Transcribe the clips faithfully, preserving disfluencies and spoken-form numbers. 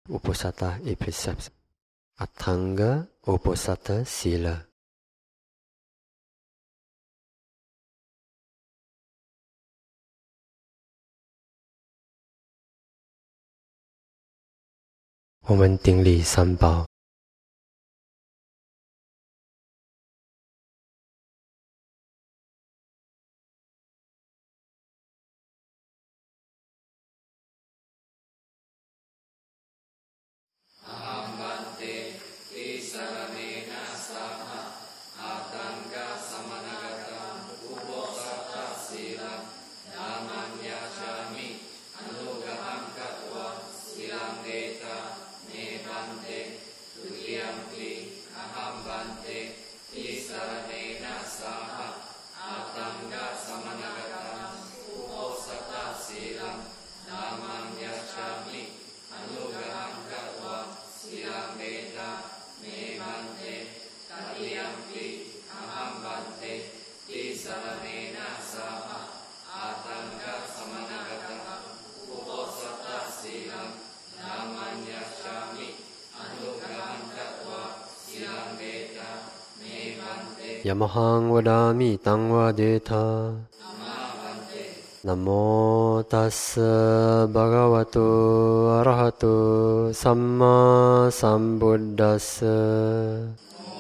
Uposatha et préceptes. Atthanga Uposatha Sila. Wo men顶礼三宝。Yamahang vadami tang vadeta. Namo tassa bhagavato arahato samma sambuddhassa.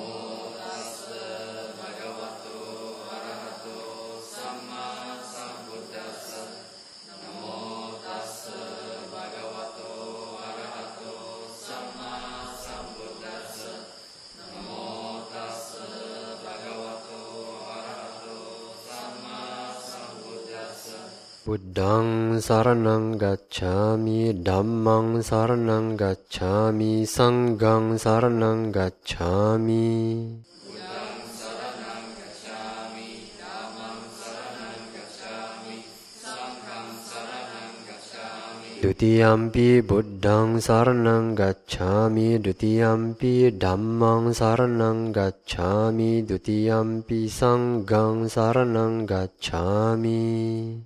Buddhang saranang gacchami, dhammang saranang gacchami, sanghang saranang gacchami. Buddhang saranang gacchami, dhammang saranang gacchami, sanghang saranang gacchami. Dutiyampi buddhang saranang gacchami, dutiyampi dhammang saranang gacchami, dutiyampi sanghang saranang gacchami.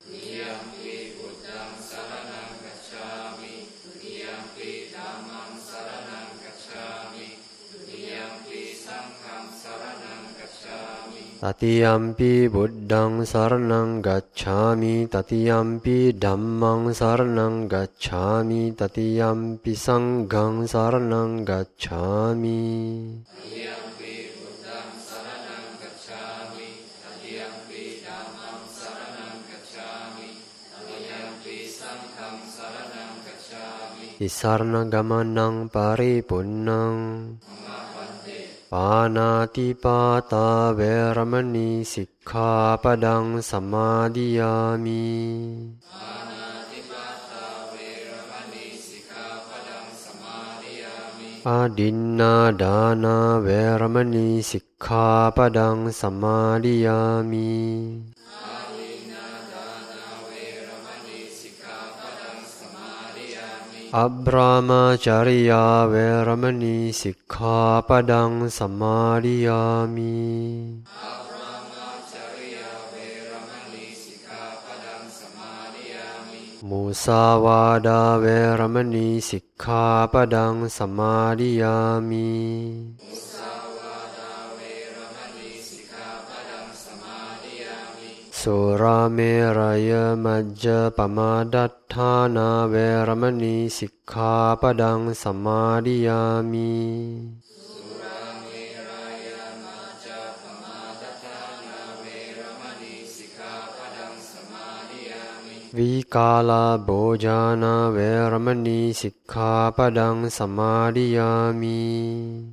Tatiyampi buddhang saranang gacchami, tatiyampi dhammang saranang gacchami, tatiyampi sanghang saranang gacchami. Tatiyampi buddhang saranang gacchami, tatiyampi dhammang saranang gacchami, tatiyampi sanghang saranang gacchami. Tisarna gamanang paripunnang. Panatipata veramani sikkhapadang samadhiyami. Panatipata veramani sikkhapadang samadhiyami. Adinnadana veramani sikkhapadang samadhiyami. Abramacharya veramani sikkhapadang samadhiyami. Abramacharya veramani sikkhapadang samadhiyami. Musavada veramani sikkhapadang samadhiyami. Surameraya majjapamadatthana veramani sikkhapadang samadhiyami. Surameraya majjapamadatthana veramani sikkhapadang samadhiyami. Vikala bhojana veramani sikkhapadang samadhiyami.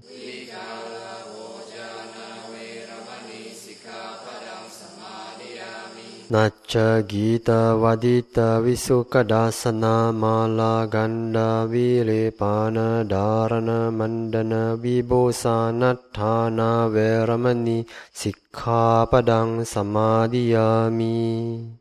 Nacca gita vadita visukadasana mala ganda vilepana dharana mandana vibhosanathana veramani sikkhapadang samadhiyami.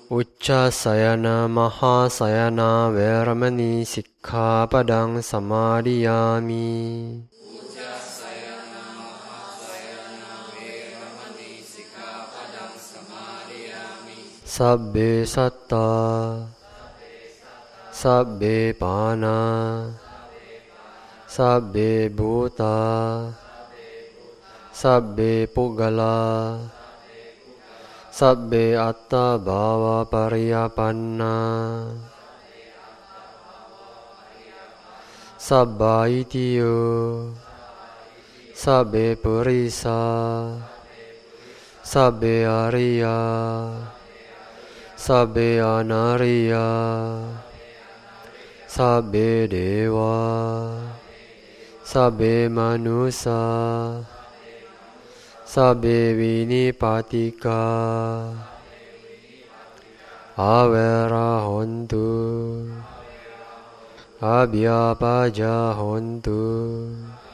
Uccasayana mahasayana veramani sikkhapadang samadhiyami. Uccasayana mahasayana veramani sikkhapadang samadhiyami. Sabbe satta sabbe pana sabbe bhuta sabbe puggala sabbe atta bhava pariyapanna sabba itiyo sabbe purisa sabbe ariya sabbe anariya sabbe deva sabbe manusa sabbe vinipatika avera hontu abhyapaja hontu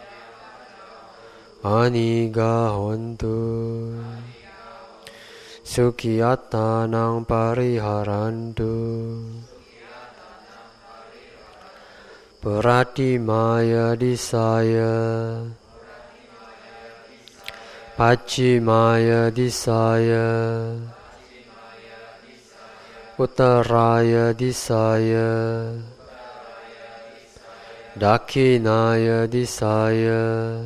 aniga hontu sukhiyatanang pariharantu Pratimaya disaya Pachimaya disaya Uttaraya disaya Dakshinaya disaya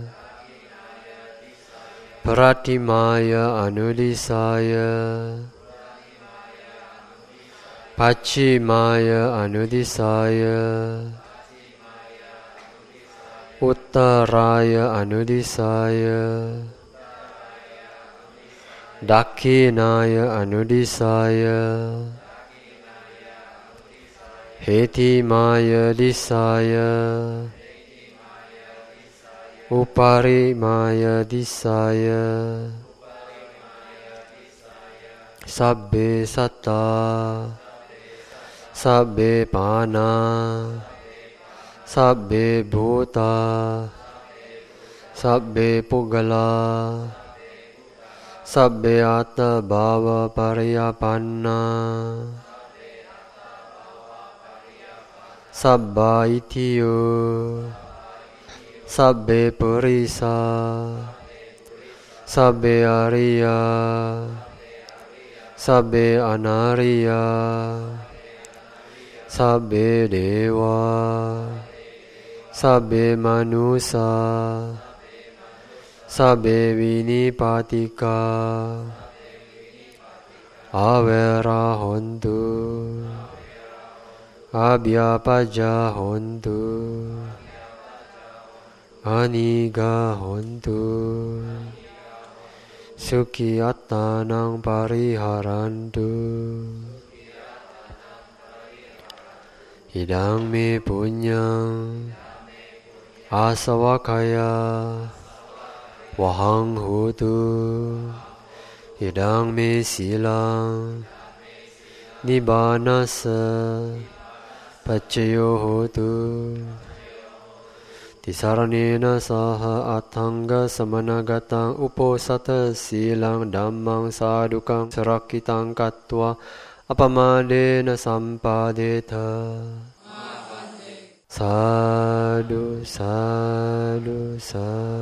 Pratimaya anudisaya Pachimaya anudisaya Uttaraya anudisaya Dakshinaya anudisaya Hetimaya disaya Uparimaya disaya Sabbe satta Sabbe pana Sabbe bhuta Sabbe puggala Sabbe atta bhava pariyapanna Sabba itiyo Sabbe purisa Sabbe ariya Sabbe anariya Sabbe deva Sabbe manusa Sabbe vinipatika avera hontu abhyapaja hontu aniga hontu sukhiyatanang pariharantu idang me punyang asavakaya wahang hotu idang me silang nibbanasa paccayo hotu tisaranena saha atthanga samanagatang uposata silang dhammang sadukang sarakitang katva apamadena sampadeta. Sadhu, sadhu, sadhu.